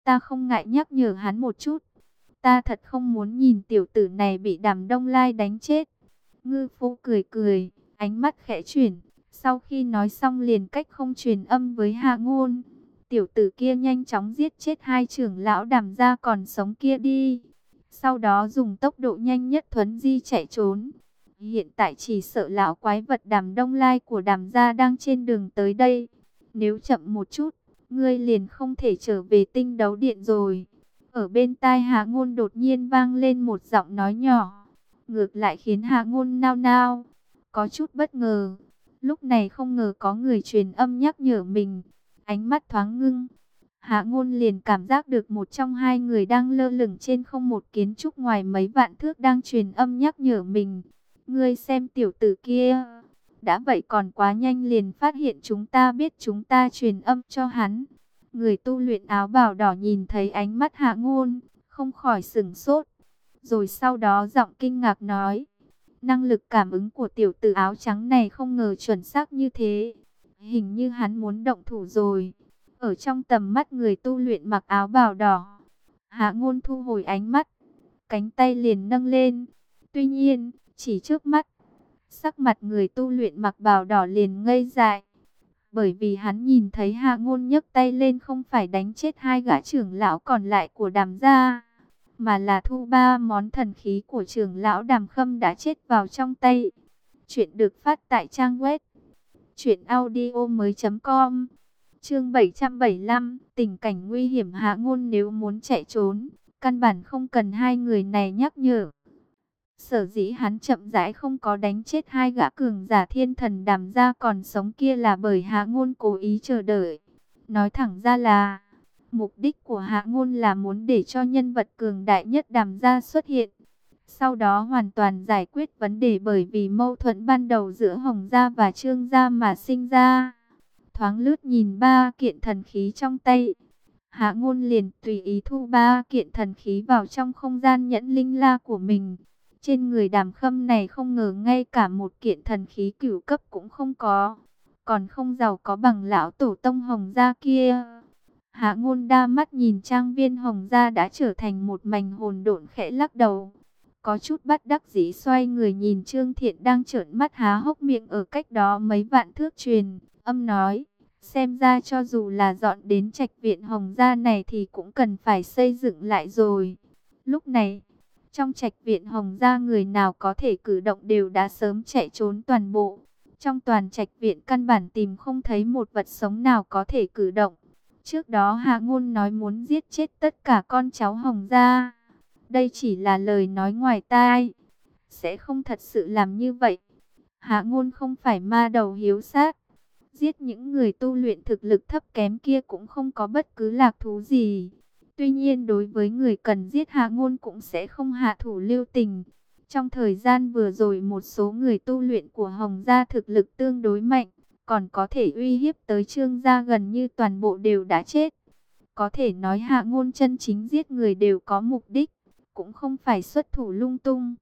Ta không ngại nhắc nhở hắn một chút. Ta thật không muốn nhìn tiểu tử này bị Đàm Đông Lai đánh chết. Ngư Phu cười cười, ánh mắt khẽ chuyển. Sau khi nói xong liền cách không truyền âm với Hạ Ngôn. Tiểu tử kia nhanh chóng giết chết hai trưởng lão Đàm gia còn sống kia đi. Sau đó dùng tốc độ nhanh nhất thuấn di chạy trốn. Hiện tại chỉ sợ lão quái vật Đàm Đông Lai của Đàm gia đang trên đường tới đây. Nếu chậm một chút, ngươi liền không thể trở về Tinh Đấu Điện rồi. Ở bên tai Hạ Ngôn đột nhiên vang lên một giọng nói nhỏ. Ngược lại khiến Hạ Ngôn nao nao, có chút bất ngờ. Lúc này không ngờ có người truyền âm nhắc nhở mình. Ánh mắt thoáng ngưng. Hạ Ngôn liền cảm giác được một trong hai người đang lơ lửng trên không một kiến trúc ngoài mấy vạn thước đang truyền âm nhắc nhở mình. Ngươi xem tiểu tử kia. Đã vậy còn quá nhanh liền phát hiện chúng ta biết chúng ta truyền âm cho hắn. Người tu luyện áo bào đỏ nhìn thấy ánh mắt Hạ Ngôn, không khỏi sửng sốt. Rồi sau đó giọng kinh ngạc nói. Năng lực cảm ứng của tiểu tử áo trắng này không ngờ chuẩn xác như thế. Hình như hắn muốn động thủ rồi. Ở trong tầm mắt người tu luyện mặc áo bào đỏ, Hạ Ngôn thu hồi ánh mắt, cánh tay liền nâng lên. Tuy nhiên, chỉ trước mắt, sắc mặt người tu luyện mặc bào đỏ liền ngây dại. Bởi vì hắn nhìn thấy Hạ Ngôn nhấc tay lên không phải đánh chết hai gã trưởng lão còn lại của Đàm gia, mà là thu ba món thần khí của trưởng lão Đàm Khâm đã chết vào trong tay. Chuyện được phát tại trang web truyệnaudiomoi.com. Chương 775, tình cảnh nguy hiểm. Hạ Ngôn nếu muốn chạy trốn, căn bản không cần hai người này nhắc nhở. Sở dĩ hắn chậm rãi không có đánh chết hai gã cường giả thiên thần Đàm gia còn sống kia là bởi Hạ Ngôn cố ý chờ đợi. Nói thẳng ra là, mục đích của Hạ Ngôn là muốn để cho nhân vật cường đại nhất Đàm gia xuất hiện. Sau đó hoàn toàn giải quyết vấn đề bởi vì mâu thuẫn ban đầu giữa Hồng gia và Trương gia mà sinh ra. Thoáng lướt nhìn ba kiện thần khí trong tay, Hạ Ngôn liền tùy ý thu ba kiện thần khí vào trong không gian nhẫn linh la của mình. Trên người Đàm Khâm này không ngờ ngay cả một kiện thần khí cửu cấp cũng không có, còn không giàu có bằng lão tổ tông Hồng gia kia. Hạ Ngôn đa mắt nhìn trang viên Hồng gia đã trở thành một mảnh hỗn độn, khẽ lắc đầu, có chút bất đắc dĩ xoay người nhìn Trương Thiện đang trợn mắt há hốc miệng ở cách đó mấy vạn thước, truyền âm nói: xem ra cho dù là dọn đến trạch viện Hồng gia này thì cũng cần phải xây dựng lại rồi. Lúc này, trong trạch viện Hồng gia người nào có thể cử động đều đã sớm chạy trốn toàn bộ. Trong toàn trạch viện căn bản tìm không thấy một vật sống nào có thể cử động. Trước đó Hạ Ngôn nói muốn giết chết tất cả con cháu Hồng gia. Đây chỉ là lời nói ngoài tai, sẽ không thật sự làm như vậy. Hạ Ngôn không phải ma đầu hiếu sát, giết những người tu luyện thực lực thấp kém kia cũng không có bất cứ lạc thú gì. Tuy nhiên đối với người cần giết Hạ Ngôn cũng sẽ không hạ thủ lưu tình. Trong thời gian vừa rồi một số người tu luyện của Hồng gia thực lực tương đối mạnh, còn có thể uy hiếp tới Trương gia gần như toàn bộ đều đã chết. Có thể nói Hạ Ngôn chân chính giết người đều có mục đích, cũng không phải xuất thủ lung tung.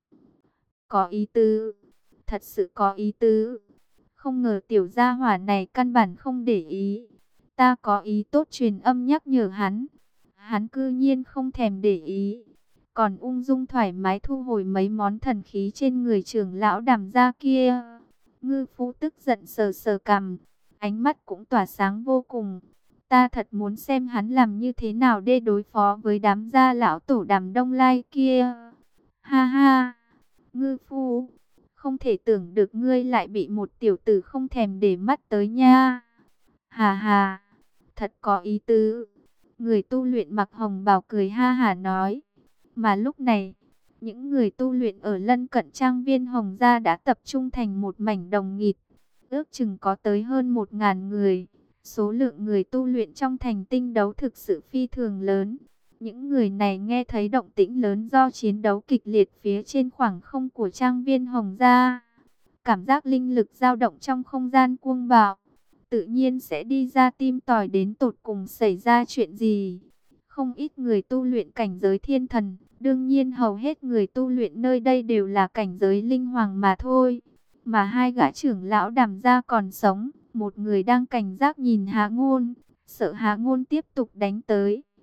Có ý tứ, thật sự có ý tứ. Không ngờ tiểu gia hỏa này căn bản không để ý. Ta có ý tốt truyền âm nhắc nhở hắn, hắn cư nhiên không thèm để ý, còn ung dung thoải mái thu hồi mấy món thần khí trên người trưởng lão Đàm gia kia. Ngư Phu tức giận sờ sờ cằm, ánh mắt cũng tỏa sáng vô cùng. Ta thật muốn xem hắn làm như thế nào để đối phó với đám gia lão tổ Đàm Đông Lai kia. Ha ha, Ngư Phu, không thể tưởng được ngươi lại bị một tiểu tử không thèm để mắt tới nha. Hà hà, thật có ý tứ. Người tu luyện mặc hồng bào cười ha hả nói. Mà lúc này, những người tu luyện ở lân cận trang viên Hồng gia đã tập trung thành một mảnh đồng nghịt. Ước chừng có tới hơn 1000 người. Số lượng người tu luyện trong thành Tinh Đấu thực sự phi thường lớn. Những người này nghe thấy động tĩnh lớn do chiến đấu kịch liệt phía trên khoảng không của trang viên Hồng gia. Cảm giác linh lực dao động trong không gian cuồng bạo, tự nhiên sẽ đi ra tìm tòi đến tột cùng xảy ra chuyện gì. Không ít người tu luyện cảnh giới thiên thần, đương nhiên hầu hết người tu luyện nơi đây đều là cảnh giới linh hoàng mà thôi. Mà hai gã trưởng lão Đàm gia còn sống, một người đang cảnh giác nhìn Hạ Ngôn, sợ Hạ Ngôn tiếp tục đánh tới.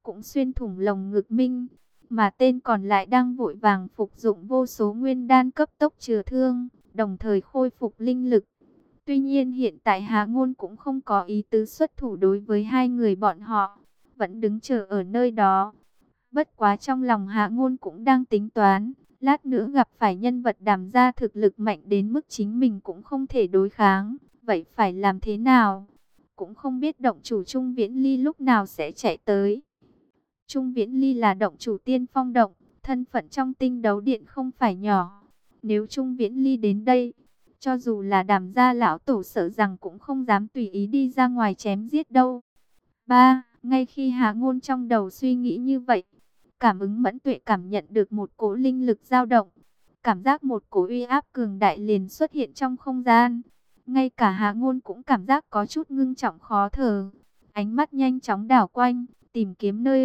cũng xuyên thủng lồng ngực Minh, mà tên còn lại đang vội vàng phục dụng vô số nguyên đan cấp tốc chữa thương, đồng thời khôi phục linh lực. Tuy nhiên hiện tại Hạ Ngôn cũng không có ý tứ xuất thủ đối với hai người bọn họ, vẫn đứng chờ ở nơi đó. Bất quá trong lòng Hạ Ngôn cũng đang tính toán, lát nữa gặp phải nhân vật Đàm gia thực lực mạnh đến mức chính mình cũng không thể đối kháng, vậy phải làm thế nào? Cũng không biết động chủ Trung Viễn Ly lúc nào sẽ chạy tới. Trung Viễn Ly là động chủ Tiên Phong động, thân phận trong Tinh Đấu Điện không phải nhỏ. Nếu Trung Viễn Ly đến đây, cho dù là Đàm gia lão tổ sợ rằng cũng không dám tùy ý đi ra ngoài chém giết đâu. Ngay khi Hạ Ngôn trong đầu suy nghĩ như vậy, cảm ứng mẫn tuệ cảm nhận được một cỗ linh lực dao động. Cảm giác một cỗ uy áp cường đại liền xuất hiện trong không gian. Ngay cả Hạ Ngôn cũng cảm giác có chút ngưng trọng khó thở. Ánh mắt nhanh chóng đảo quanh, tìm kiếm nơi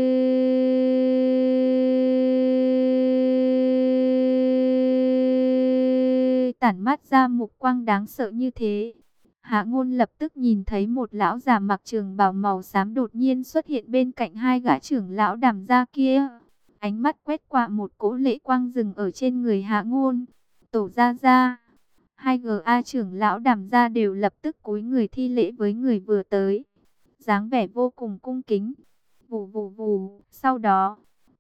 tản mát ra mục quang đáng sợ như thế. Hạ Ngôn lập tức nhìn thấy một lão già mặc trường bào màu xám đột nhiên xuất hiện bên cạnh hai gã trưởng lão Đàm gia kia. Ánh mắt quét qua một cỗ lệ quang dừng ở trên người Hạ Ngôn. Tổ gia gia, hai gã trưởng lão Đàm gia đều lập tức cúi người thi lễ với người vừa tới, dáng vẻ vô cùng cung kính. Vù vù vù, sau đó,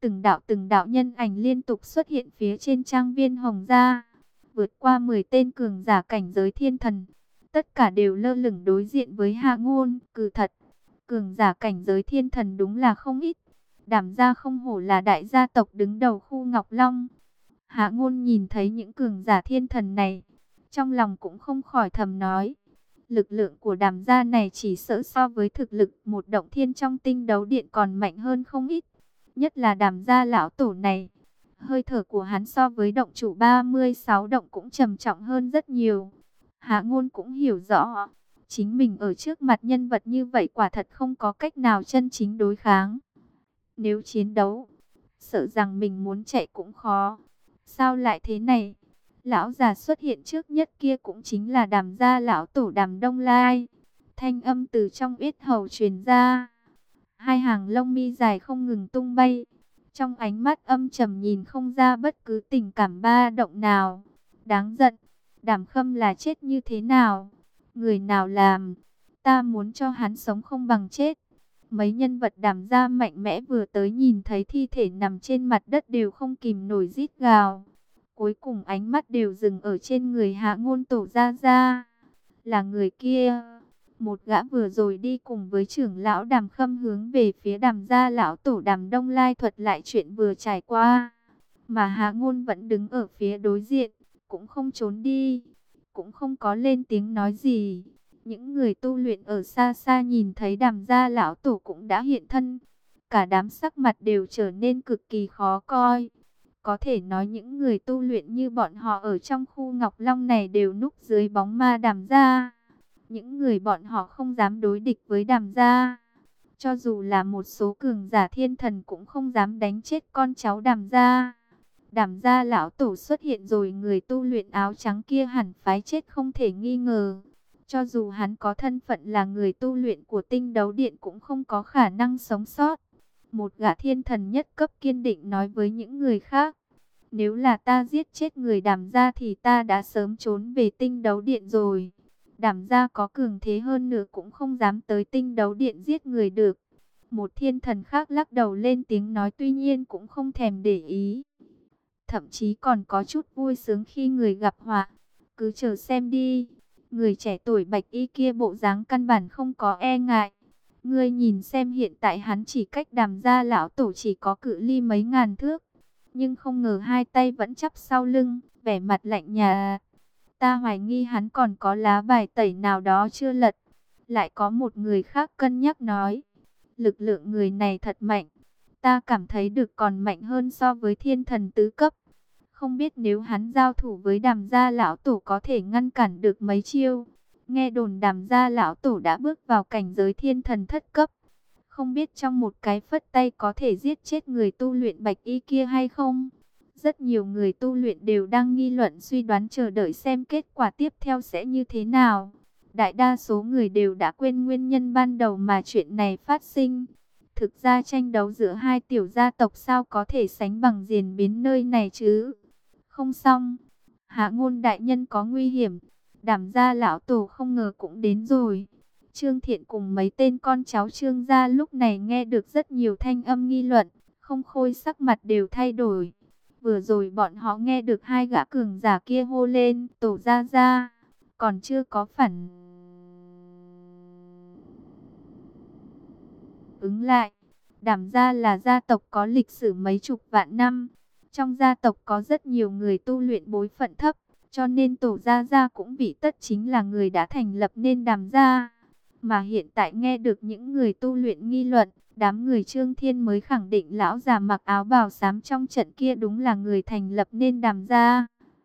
từng đạo nhân ảnh liên tục xuất hiện phía trên trang viên Hồng gia, vượt qua 10 tên cường giả cảnh giới thiên thần. Tất cả đều lơ lửng đối diện với Hạ Ngôn, cừ thật, cường giả cảnh giới thiên thần đúng là không ít. Đàm gia không hổ là đại gia tộc đứng đầu khu Ngọc Long. Hạ Ngôn nhìn thấy những cường giả thiên thần này, trong lòng cũng không khỏi thầm nói, lực lượng của Đàm gia này chỉ sợ so với thực lực một động thiên trong Tinh Đấu Điện còn mạnh hơn không ít. Nhất là Đàm gia lão tổ này, hơi thở của hắn so với động chủ 36 động cũng trầm trọng hơn rất nhiều. Hạ Ngôn cũng hiểu rõ, chính mình ở trước mặt nhân vật như vậy quả thật không có cách nào chân chính đối kháng. Nếu chiến đấu, sợ rằng mình muốn chạy cũng khó. Sao lại thế này? Lão già xuất hiện trước nhất kia cũng chính là Đàm gia lão tổ Đàm Đông Lai. Thanh âm từ trong yết hầu truyền ra. Hai hàng lông mi dài không ngừng tung bay. Trong ánh mắt âm trầm nhìn không ra bất cứ tình cảm ba động nào. Đáng giận, Đàm Khâm là chết như thế nào? Người nào làm? Ta muốn cho hắn sống không bằng chết. Mấy nhân vật Đàm gia mạnh mẽ vừa tới nhìn thấy thi thể nằm trên mặt đất đều không kìm nổi rít gào. Cuối cùng ánh mắt đều dừng ở trên người Hạ Ngôn tổ gia gia. Là người kia. Một gã vừa rồi đi cùng với trưởng lão Đàm Khâm hướng về phía Đàm gia lão tổ Đàm Đông Lai thuật lại chuyện vừa trải qua. Mà Hạ Ngôn vẫn đứng ở phía đối diện, cũng không trốn đi, cũng không có lên tiếng nói gì. Những người tu luyện ở xa xa nhìn thấy Đàm gia lão tổ cũng đã hiện thân. Cả đám sắc mặt đều trở nên cực kỳ khó coi. Có thể nói những người tu luyện như bọn họ ở trong khu Ngọc Long này đều núp dưới bóng ma Đàm gia. Những người bọn họ không dám đối địch với Đàm gia. Cho dù là một số cường giả thiên thần cũng không dám đánh chết con cháu Đàm gia. Đàm gia lão tổ xuất hiện rồi, người tu luyện áo trắng kia hẳn phái chết không thể nghi ngờ. Cho dù hắn có thân phận là người tu luyện của Tinh Đấu Điện cũng không có khả năng sống sót. Một gã thiên thần nhất cấp kiên định nói với những người khác. Nếu là ta giết chết người Đàm gia thì ta đã sớm trốn về Tinh Đấu Điện rồi. Đàm gia có cường thế hơn nữa cũng không dám tới Tinh Đấu Điện giết người được. Một thiên thần khác lắc đầu lên tiếng nói tuy nhiên cũng không thèm để ý. Thậm chí còn có chút vui sướng khi người gặp họa. Cứ chờ xem đi. Người trẻ tuổi bạch y kia bộ dáng căn bản không có e ngại. Ngươi nhìn xem hiện tại hắn chỉ cách Đàm gia lão tổ chỉ có cự ly mấy ngàn thước. Nhưng không ngờ hai tay vẫn chắp sau lưng, vẻ mặt lạnh nhạt. Ta hoài nghi hắn còn có lá bài tẩy nào đó chưa lật. Lại có một người khác cân nhắc nói. Lực lượng người này thật mạnh. Ta cảm thấy được còn mạnh hơn so với thiên thần tứ cấp. Không biết nếu hắn giao thủ với Đàm gia lão tổ có thể ngăn cản được mấy chiêu. Nghe đồn Đàm gia lão tổ đã bước vào cảnh giới thiên thần thất cấp. Không biết trong một cái phất tay có thể giết chết người tu luyện bạch y kia hay không. Rất nhiều người tu luyện đều đang nghi luận suy đoán chờ đợi xem kết quả tiếp theo sẽ như thế nào. Đại đa số người đều đã quên nguyên nhân ban đầu mà chuyện này phát sinh. Thực ra tranh đấu giữa hai tiểu gia tộc sao có thể sánh bằng Diền Biến nơi này chứ? Không xong, Hạ Ngôn đại nhân có nguy hiểm. Đảm gia lão tổ không ngờ cũng đến rồi. Trương Thiện cùng mấy tên con cháu Trương gia lúc này nghe được rất nhiều thanh âm nghi luận, không khôi sắc mặt đều thay đổi. Vừa rồi bọn họ nghe được hai gã cường giả kia hô lên tổ gia gia, còn chưa có phản ứng lại. Đảm gia là gia tộc có lịch sử mấy chục vạn năm. Trong gia tộc có rất nhiều người tu luyện bối phận thấp, cho nên tổ gia gia cũng bị tất chính là người đã thành lập nên Đàm gia. Mà hiện tại nghe được những người tu luyện nghi luận, đám người Trương Thiên mới khẳng định lão già mặc áo bào xám trong trận kia đúng là người thành lập nên Đàm gia.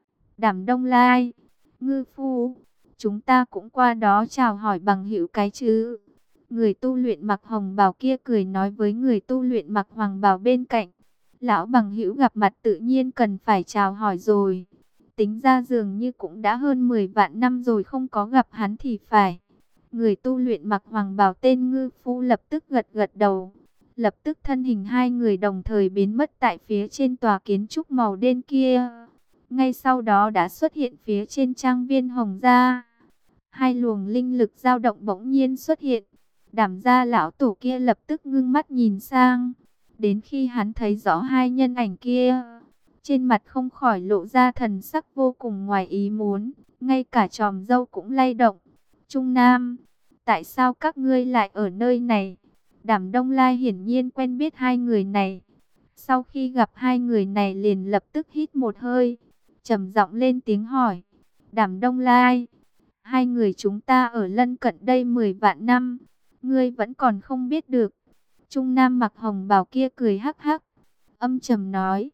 Đàm Đông Lai, Ngư Phu, chúng ta cũng qua đó chào hỏi bằng hữu cái chứ. Người tu luyện mặc hồng bào kia cười nói với người tu luyện mặc hoàng bào bên cạnh. Lão bằng hữu gặp mặt tự nhiên cần phải chào hỏi rồi. Tính ra dường như cũng đã hơn 10 vạn năm rồi không có gặp hắn thì phải. Người tu luyện mặc hoàng bào tên Ngư Phu lập tức gật gật đầu. Lập tức thân hình hai người đồng thời biến mất tại phía trên tòa kiến trúc màu đen kia. Ngay sau đó đã xuất hiện phía trên trang viên Hồng Gia. Hai luồng linh lực dao động bỗng nhiên xuất hiện. Đảm gia lão tổ kia lập tức ngưng mắt nhìn sang. Đến khi hắn thấy rõ hai nhân ảnh kia, trên mặt không khỏi lộ ra thần sắc vô cùng ngoài ý muốn. Ngay cả chòm râu cũng lay động. Trung Nam, tại sao các ngươi lại ở nơi này? Đàm Đông Lai hiển nhiên quen biết hai người này. Sau khi gặp hai người này liền lập tức hít một hơi, trầm giọng lên tiếng hỏi. Đàm Đông Lai, hai người chúng ta ở lân cận đây 10 vạn năm, ngươi vẫn còn không biết được. Trung Nam mặc hồng bào kia cười hắc hắc, âm trầm nói.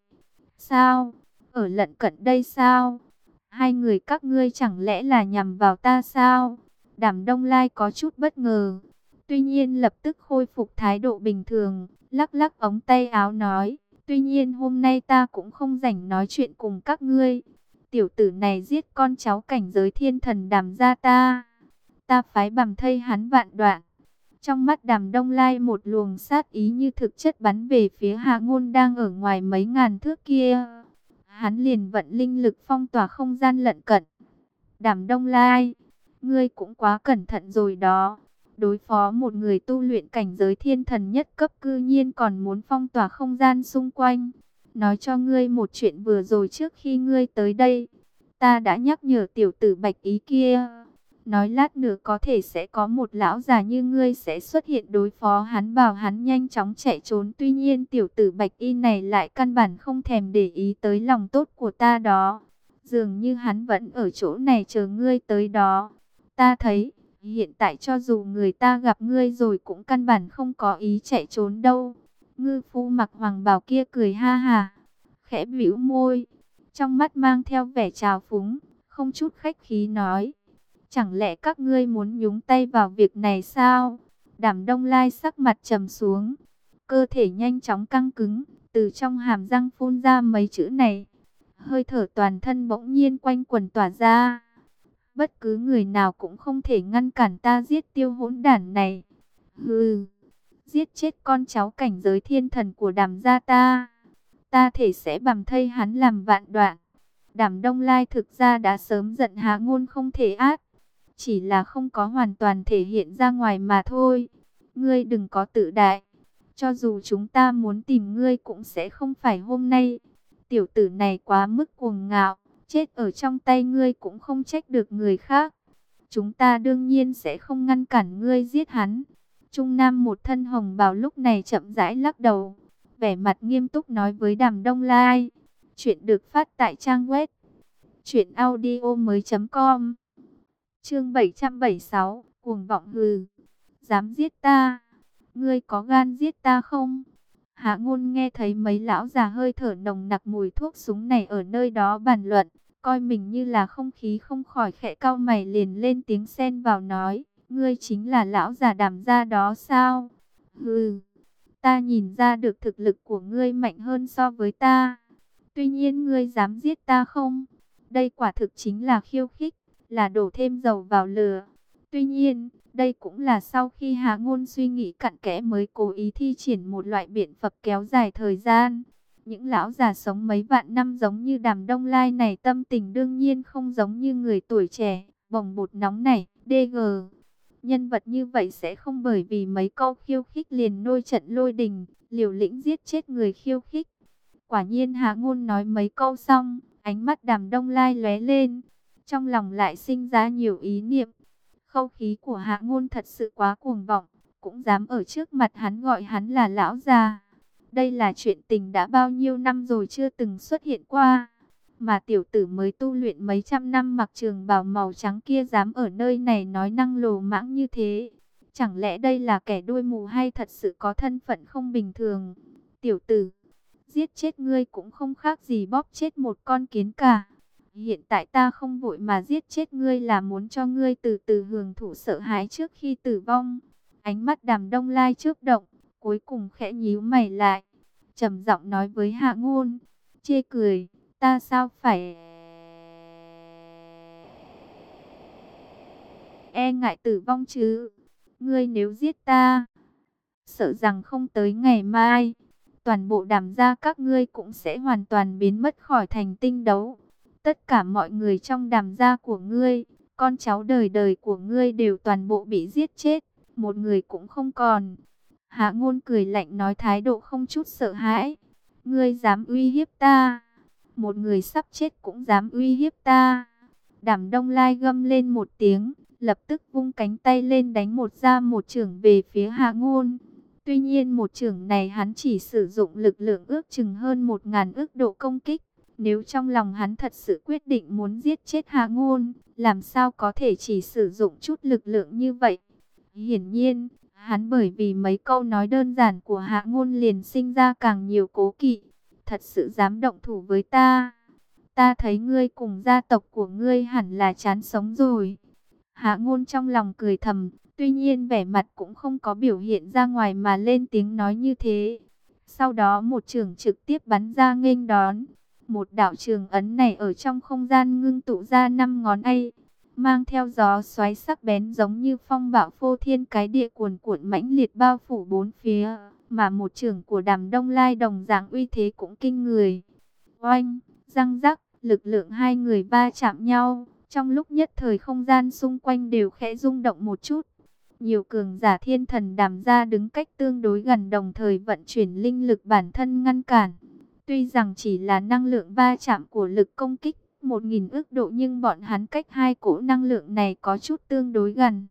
Sao? Ở lân cận đây sao? Hai người các ngươi chẳng lẽ là nhằm vào ta sao? Đàm Đông Lai có chút bất ngờ. Tuy nhiên lập tức khôi phục thái độ bình thường, lắc lắc ống tay áo nói. Tuy nhiên hôm nay ta cũng không rảnh nói chuyện cùng các ngươi. Tiểu tử này giết con cháu cảnh giới thiên thần Đàm gia ta. Ta phái bằm thây hắn vạn đoạn. Trong mắt Đàm Đông Lai một luồng sát ý như thực chất bắn về phía Hạ Ngôn đang ở ngoài mấy ngàn thước kia. Hắn liền vận linh lực phong tỏa không gian lận cận. Đàm Đông Lai, ngươi cũng quá cẩn thận rồi đó. Đối phó một người tu luyện cảnh giới thiên thần nhất cấp cư nhiên còn muốn phong tỏa không gian xung quanh. Nói cho ngươi một chuyện vừa rồi trước khi ngươi tới đây. Ta đã nhắc nhở tiểu tử Bạch Ý kia. Nói lát nữa có thể sẽ có một lão già như ngươi sẽ xuất hiện đối phó hắn, bảo hắn nhanh chóng chạy trốn. Tuy nhiên tiểu tử Bạch Y này lại căn bản không thèm để ý tới lòng tốt của ta đó. Dường như hắn vẫn ở chỗ này chờ ngươi tới đó. Ta thấy, hiện tại cho dù người ta gặp ngươi rồi cũng căn bản không có ý chạy trốn đâu. Ngư Phu mặc hoàng bào kia cười ha hà, khẽ bĩu môi, trong mắt mang theo vẻ trào phúng, không chút khách khí nói. Chẳng lẽ các ngươi muốn nhúng tay vào việc này sao? Đàm Đông Lai sắc mặt trầm xuống, cơ thể nhanh chóng căng cứng, từ trong hàm răng phun ra mấy chữ này. Hơi thở toàn thân bỗng nhiên quanh quần tỏa ra. Bất cứ người nào cũng không thể ngăn cản ta giết tiêu hỗn đản này. Hừ, giết chết con cháu cảnh giới thiên thần của Đàm gia ta. Ta thể sẽ bằm thây hắn làm vạn đoạn. Đàm Đông Lai thực ra đã sớm giận Hạ Ngôn không thể át. Chỉ là không có hoàn toàn thể hiện ra ngoài mà thôi. Ngươi đừng có tự đại. Cho dù chúng ta muốn tìm ngươi cũng sẽ không phải hôm nay. Tiểu tử này quá mức cuồng ngạo. Chết ở trong tay ngươi cũng không trách được người khác. Chúng ta đương nhiên sẽ không ngăn cản ngươi giết hắn. Trung Nam một thân hồng bào lúc này chậm rãi lắc đầu, vẻ mặt nghiêm túc nói với Đàm Đông Lai. Chuyện được phát tại trang web truyệnaudiomoi.com. Chương 776, cuồng vọng hừ. Dám giết ta? Ngươi có gan giết ta không? Hạ Ngôn nghe thấy mấy lão già hơi thở nồng nặc mùi thuốc súng này ở nơi đó bàn luận, coi mình như là không khí, không khỏi khẽ cau mày, liền lên tiếng xen vào nói. Ngươi chính là lão già Đàm gia đó sao? Hừ, ta nhìn ra được thực lực của ngươi mạnh hơn so với ta. Tuy nhiên ngươi dám giết ta không? Đây quả thực chính là khiêu khích, là đổ thêm dầu vào lửa. Tuy nhiên, Đây cũng là sau khi Hạ Ngôn suy nghĩ cặn kẽ mới cố ý thi triển một loại biện pháp kéo dài thời gian. Những lão già sống mấy vạn năm giống như Đàm Đông Lai này tâm tình đương nhiên không giống như người tuổi trẻ, bồng bột nóng này, DG. Nhân vật như vậy sẽ không bởi vì mấy câu khiêu khích liền nôi trận lôi đình, liều lĩnh giết chết người khiêu khích. Quả nhiên Hạ Ngôn nói mấy câu xong, ánh mắt Đàm Đông Lai lóe lên, trong lòng lại sinh ra nhiều ý niệm. Khẩu khí của Hạ Ngôn thật sự quá cuồng vọng, cũng dám ở trước mặt hắn gọi hắn là lão già. Đây là chuyện tình đã bao nhiêu năm rồi chưa từng xuất hiện qua. Mà tiểu tử mới tu luyện mấy trăm năm mặc trường bào màu trắng kia dám ở nơi này nói năng lồ mãng như thế. Chẳng lẽ đây là kẻ đuôi mù hay thật sự có thân phận không bình thường? Tiểu tử, giết chết ngươi cũng không khác gì bóp chết một con kiến cả. Hiện tại ta không vội mà giết chết ngươi là muốn cho ngươi từ từ hưởng thụ sợ hãi trước khi tử vong. Ánh mắt Đàm Đông Lai chớp động, cuối cùng khẽ nhíu mày lại, trầm giọng nói với Hạ Ngôn, chê cười, ta sao phải e ngại tử vong chứ? Ngươi nếu giết ta, sợ rằng không tới ngày mai, toàn bộ Đàm gia các ngươi cũng sẽ hoàn toàn biến mất khỏi thành tinh đấu. Tất cả mọi người trong Đàm gia của ngươi, con cháu đời đời của ngươi đều toàn bộ bị giết chết, một người cũng không còn. Hạ Ngôn cười lạnh nói thái độ không chút sợ hãi. Ngươi dám uy hiếp ta? Một người sắp chết cũng dám uy hiếp ta? Đàm Đông Lai gầm lên một tiếng, lập tức vung cánh tay lên đánh một chưởng về phía Hạ Ngôn. Tuy nhiên một chưởng này hắn chỉ sử dụng lực lượng ước chừng hơn 1000 ức độ công kích. Nếu trong lòng hắn thật sự quyết định muốn giết chết Hạ Ngôn, làm sao có thể chỉ sử dụng chút lực lượng như vậy? Hiển nhiên, hắn bởi vì mấy câu nói đơn giản của Hạ Ngôn liền sinh ra càng nhiều cố kỵ. Thật sự dám động thủ với ta? Ta thấy ngươi cùng gia tộc của ngươi hẳn là chán sống rồi. Hạ Ngôn trong lòng cười thầm, tuy nhiên vẻ mặt cũng không có biểu hiện ra ngoài mà lên tiếng nói như thế. Sau đó một chưởng trực tiếp bắn ra nghênh đón. Một đạo trường ấn này ở trong không gian ngưng tụ ra 5 ngón tay, mang theo gió xoáy sắc bén giống như phong bạo phô thiên cái địa cuồn cuộn mãnh liệt bao phủ bốn phía, mà một chưởng của Đàm Đông Lai đồng dạng uy thế cũng kinh người. Oanh, răng rắc, lực lượng hai người va chạm nhau, trong lúc nhất thời không gian xung quanh đều khẽ rung động một chút. Nhiều cường giả thiên thần Đàm gia đứng cách tương đối gần đồng thời vận chuyển linh lực bản thân ngăn cản. Tuy rằng chỉ là năng lượng va chạm của lực công kích 1000 ức độ nhưng bọn hắn cách hai cỗ năng lượng này có chút tương đối gần.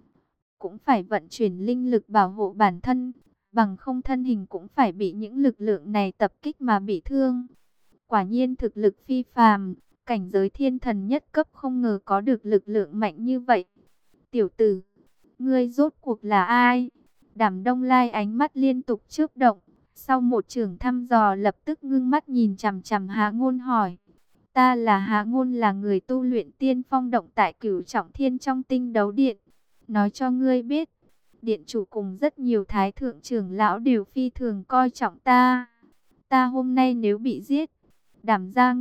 Cũng phải vận chuyển linh lực bảo hộ bản thân, bằng không thân hình cũng phải bị những lực lượng này tập kích mà bị thương. Quả nhiên thực lực phi phàm, cảnh giới thiên thần nhất cấp không ngờ có được lực lượng mạnh như vậy. Tiểu tử, ngươi rốt cuộc là ai? Đàm Đông Lai ánh mắt liên tục chớp động. Sau một chưởng thăm dò lập tức ngưng mắt nhìn chằm chằm Hạ Ngôn hỏi. Ta là Hạ Ngôn, là người tu luyện tiên phong động tại Cửu Trọng Thiên trong Tinh Đấu Điện. Nói cho ngươi biết, điện chủ cùng rất nhiều thái thượng trưởng lão đều phi thường coi trọng ta. Ta hôm nay nếu bị giết, đảm ra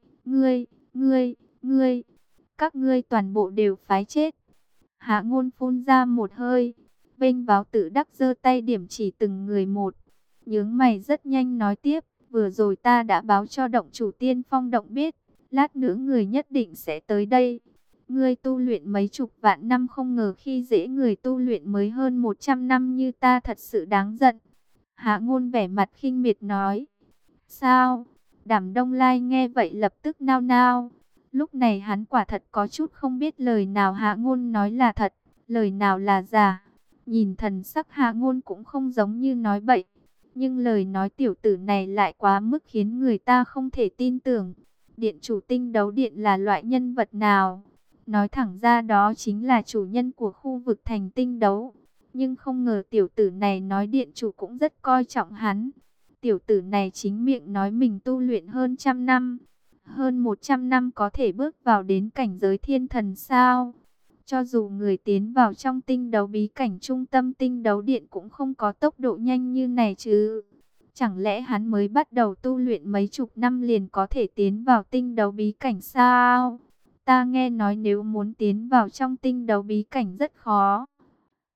ngươi, các ngươi toàn bộ đều phái chết. Hạ Ngôn phun ra một hơi, vênh váo tự đắc giơ tay điểm chỉ từng người một. Nhướng mày rất nhanh nói tiếp, vừa rồi ta đã báo cho động chủ tiên phong động biết, lát nữa người nhất định sẽ tới đây. Ngươi tu luyện mấy chục vạn năm không ngờ khi dễ người tu luyện mới hơn 100 năm như ta thật sự đáng giận. Hạ Ngôn vẻ mặt khinh miệt nói. Sao? Đàm Đông Lai nghe vậy lập tức nao nao. Lúc này hắn quả thật có chút không biết lời nào Hạ Ngôn nói là thật, lời nào là giả. Nhìn thần sắc Hạ Ngôn cũng không giống như nói bậy. Nhưng lời nói tiểu tử này lại quá mức khiến người ta không thể tin tưởng. Điện chủ Tinh Đấu Điện là loại nhân vật nào? Nói thẳng ra đó chính là chủ nhân của khu vực thành tinh đấu. Nhưng không ngờ tiểu tử này nói điện chủ cũng rất coi trọng hắn. Tiểu tử này chính miệng nói mình tu luyện hơn trăm năm. Hơn 100 năm có thể bước vào đến cảnh giới thiên thần sao? Cho dù người tiến vào trong tinh đấu bí cảnh trung tâm tinh đấu điện cũng không có tốc độ nhanh như này chứ. Chẳng lẽ hắn mới bắt đầu tu luyện mấy chục năm liền có thể tiến vào tinh đấu bí cảnh sao? Ta nghe nói nếu muốn tiến vào trong tinh đấu bí cảnh rất khó.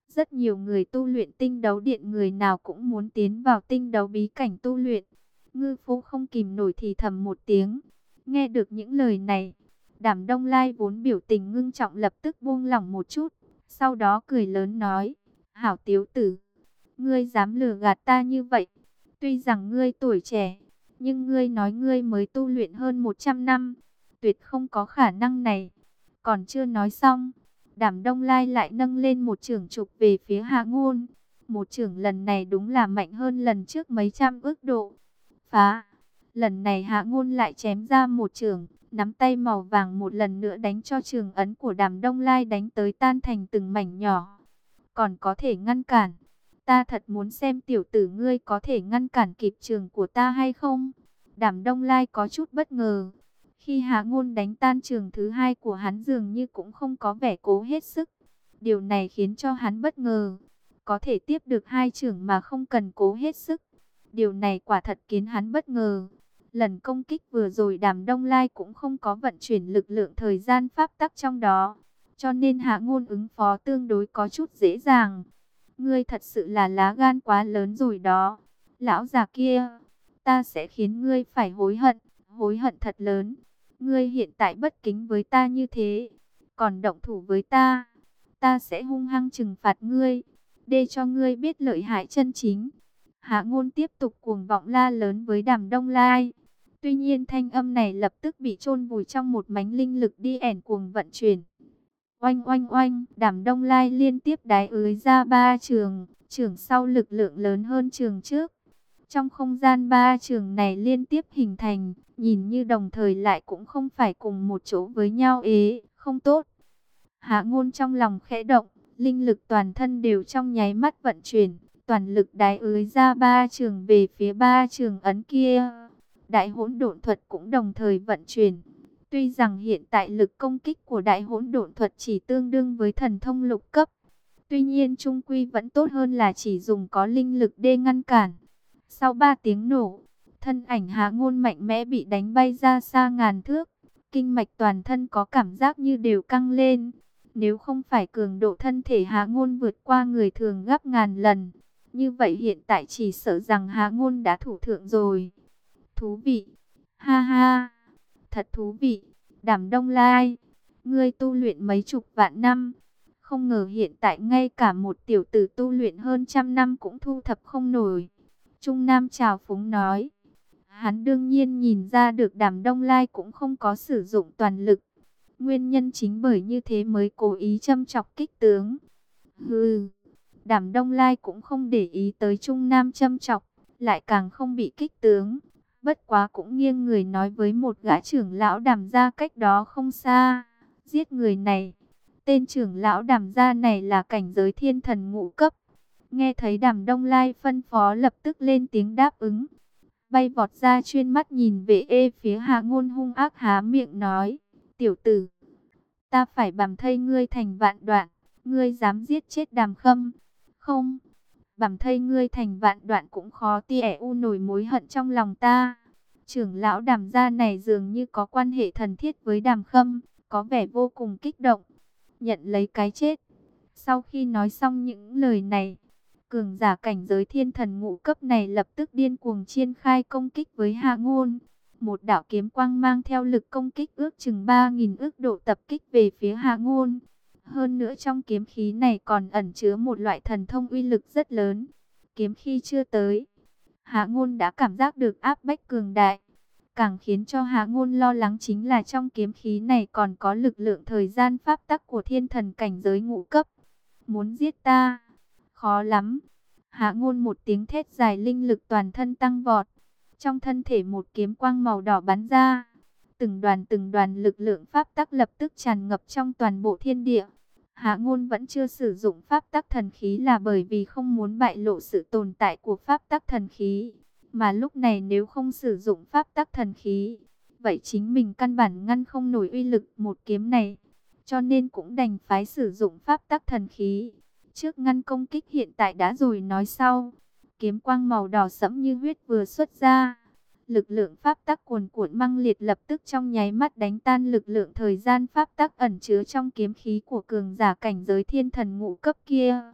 Rất nhiều người tu luyện tinh đấu điện, người nào cũng muốn tiến vào tinh đấu bí cảnh tu luyện. Ngư Phu không kìm nổi thì thầm một tiếng. Nghe được những lời này, Đàm Đông Lai vốn biểu tình ngưng trọng lập tức buông lỏng một chút. Sau đó cười lớn nói, hảo Tiếu tử, ngươi dám lừa gạt ta như vậy. Tuy rằng ngươi tuổi trẻ, nhưng ngươi nói ngươi mới tu luyện hơn 100 năm. Tuyệt không có khả năng này. Còn chưa nói xong, Đàm Đông Lai lại nâng lên một chưởng chụp về phía Hạ Ngôn. Một chưởng lần này đúng là mạnh hơn lần trước mấy trăm ức độ. Phá! Lần này Hạ Ngôn lại chém ra một chưởng, nắm tay màu vàng một lần nữa đánh cho chưởng ấn của Đàm Đông Lai đánh tới tan thành từng mảnh nhỏ. Còn có thể ngăn cản. Ta thật muốn xem tiểu tử ngươi có thể ngăn cản kịp chưởng của ta hay không. Đàm Đông Lai có chút bất ngờ. Khi Hạ Ngôn đánh tan chưởng thứ hai của hắn dường như cũng không có vẻ cố hết sức. Điều này khiến cho hắn bất ngờ. Có thể tiếp được hai chưởng mà không cần cố hết sức. Điều này quả thật khiến hắn bất ngờ. Lần công kích vừa rồi Đàm Đông Lai cũng không có vận chuyển lực lượng thời gian pháp tắc trong đó. Cho nên Hạ Ngôn ứng phó tương đối có chút dễ dàng. Ngươi thật sự là lá gan quá lớn rồi đó. Lão già kia, ta sẽ khiến ngươi phải hối hận thật lớn. Ngươi hiện tại bất kính với ta như thế, còn động thủ với ta, ta sẽ hung hăng trừng phạt ngươi, để cho ngươi biết lợi hại chân chính. Hạ Ngôn tiếp tục cuồng vọng la lớn với Đàm Đông Lai. Tuy nhiên thanh âm này lập tức bị chôn vùi trong một mánh linh lực đi ẻn cuồng vận chuyển. Oanh oanh oanh, Đàm Đông Lai liên tiếp đái ới ra ba trường, trường sau lực lượng lớn hơn trường trước. Trong không gian ba trường này liên tiếp hình thành, nhìn như đồng thời lại cũng không phải cùng một chỗ với nhau không tốt. Hạ Ngôn trong lòng khẽ động, linh lực toàn thân đều trong nháy mắt vận chuyển, toàn lực đái ới ra ba trường về phía ba trường ấn kia. Đại hỗn độn thuật cũng đồng thời vận chuyển. Tuy rằng hiện tại lực công kích của đại hỗn độn thuật chỉ tương đương với thần thông lục cấp, tuy nhiên trung quy vẫn tốt hơn là chỉ dùng có linh lực để ngăn cản. Sau 3 tiếng nổ, thân ảnh Hạ Ngôn mạnh mẽ bị đánh bay ra xa ngàn thước. Kinh mạch toàn thân có cảm giác như đều căng lên. Nếu không phải cường độ thân thể Hạ Ngôn vượt qua người thường gấp ngàn lần, như vậy hiện tại chỉ sợ rằng Hạ Ngôn đã thủ thượng rồi. Thú vị, ha ha, thật thú vị. Đàm Đông Lai, ngươi tu luyện mấy chục vạn năm, không ngờ hiện tại ngay cả một tiểu tử tu luyện hơn 100 năm cũng thu thập không nổi. Trung Nam trào phúng nói. Hắn đương nhiên nhìn ra được Đàm Đông Lai cũng không có sử dụng toàn lực. Nguyên nhân chính bởi như thế mới cố ý châm chọc kích tướng. Hừ, Đàm Đông Lai cũng không để ý tới Trung Nam châm chọc, lại càng không bị kích tướng. Bất quá cũng nghiêng người nói với một gã trưởng lão Đàm gia cách đó không xa. Giết người này. Tên trưởng lão Đàm gia này là cảnh giới thiên thần ngũ cấp. Nghe thấy Đàm Đông Lai phân phó lập tức lên tiếng đáp ứng. Bay vọt ra chuyên mắt nhìn về phía Hạ Ngôn hung ác há miệng nói. Tiểu tử, ta phải bằm thây ngươi thành vạn đoạn. Ngươi dám giết chết Đàm Khâm? Không, bằm thây ngươi thành vạn đoạn cũng khó tỉa u nổi mối hận trong lòng ta. Trưởng lão Đàm gia này dường như có quan hệ thân thiết với Đàm Khâm, có vẻ vô cùng kích động, nhận lấy cái chết. Sau khi nói xong những lời này, cường giả cảnh giới thiên thần ngũ cấp này lập tức điên cuồng triển khai công kích với Hạ Ngôn. Một đạo kiếm quang mang theo lực công kích ước chừng 3.000 ức độ tập kích về phía Hạ Ngôn. Hơn nữa trong kiếm khí này còn ẩn chứa một loại thần thông uy lực rất lớn. Kiếm khí chưa tới, Hạ Ngôn đã cảm giác được áp bách cường đại. Càng khiến cho Hạ Ngôn lo lắng chính là trong kiếm khí này còn có lực lượng thời gian pháp tắc của thiên thần cảnh giới ngũ cấp. Muốn giết ta? Khó lắm. Hạ Ngôn một tiếng thét dài, linh lực toàn thân tăng vọt. Trong thân thể một kiếm quang màu đỏ bắn ra. Từng đoàn lực lượng pháp tắc lập tức tràn ngập trong toàn bộ thiên địa. Hạ Ngôn vẫn chưa sử dụng pháp tắc thần khí là bởi vì không muốn bại lộ sự tồn tại của pháp tắc thần khí. Mà lúc này nếu không sử dụng pháp tắc thần khí, vậy chính mình căn bản ngăn không nổi uy lực một kiếm này. Cho nên cũng đành phái sử dụng pháp tắc thần khí. Trước ngăn công kích hiện tại đã rồi nói sau. Kiếm quang màu đỏ sẫm như huyết vừa xuất ra. Lực lượng pháp tắc cuồn cuộn măng liệt lập tức trong nháy mắt đánh tan lực lượng thời gian pháp tắc ẩn chứa trong kiếm khí của cường giả cảnh giới thiên thần ngũ cấp kia.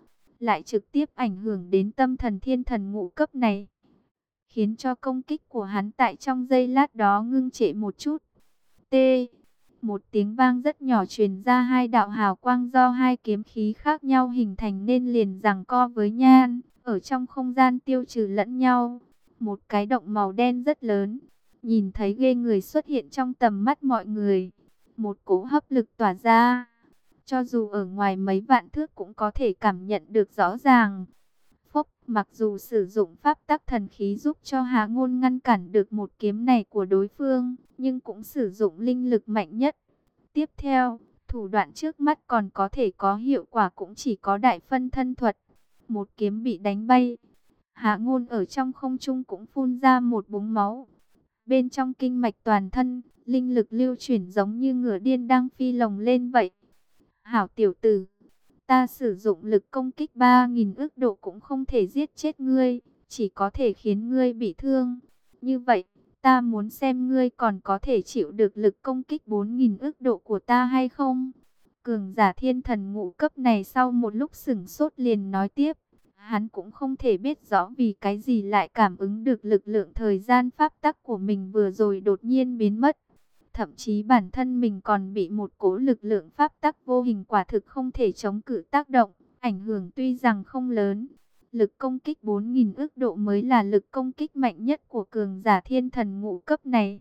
lại trực tiếp ảnh hưởng đến tâm thần thiên thần ngũ cấp này, khiến cho công kích của hắn tại trong giây lát đó ngưng trệ một chút. T. Một tiếng vang rất nhỏ truyền ra, hai đạo hào quang do hai kiếm khí khác nhau hình thành nên liền giằng co với nhan, ở trong không gian tiêu trừ lẫn nhau. Một cái động màu đen rất lớn, nhìn thấy ghê người xuất hiện trong tầm mắt mọi người. Một cỗ hấp lực tỏa ra, cho dù ở ngoài mấy vạn thước cũng có thể cảm nhận được rõ ràng. Phốc, mặc dù sử dụng pháp tắc thần khí giúp cho Hạ Ngôn ngăn cản được một kiếm này của đối phương, nhưng cũng sử dụng linh lực mạnh nhất. Tiếp theo, thủ đoạn trước mắt còn có thể có hiệu quả cũng chỉ có đại phân thân thuật. Một kiếm bị đánh bay, Hạ Ngôn ở trong không trung cũng phun ra một búng máu. Bên trong kinh mạch toàn thân, linh lực lưu chuyển giống như ngựa điên đang phi lồng lên vậy. Hảo tiểu tử, ta sử dụng lực công kích 3.000 ức độ cũng không thể giết chết ngươi, chỉ có thể khiến ngươi bị thương. Như vậy, ta muốn xem ngươi còn có thể chịu được lực công kích 4.000 ức độ của ta hay không? Cường giả thiên thần ngũ cấp này sau một lúc sửng sốt liền nói tiếp. Hắn cũng không thể biết rõ vì cái gì lại cảm ứng được lực lượng thời gian pháp tắc của mình vừa rồi đột nhiên biến mất. Thậm chí bản thân mình còn bị một cỗ lực lượng pháp tắc vô hình quả thực không thể chống cự tác động, ảnh hưởng tuy rằng không lớn. Lực công kích 4.000 ức độ mới là lực công kích mạnh nhất của cường giả thiên thần ngũ cấp này.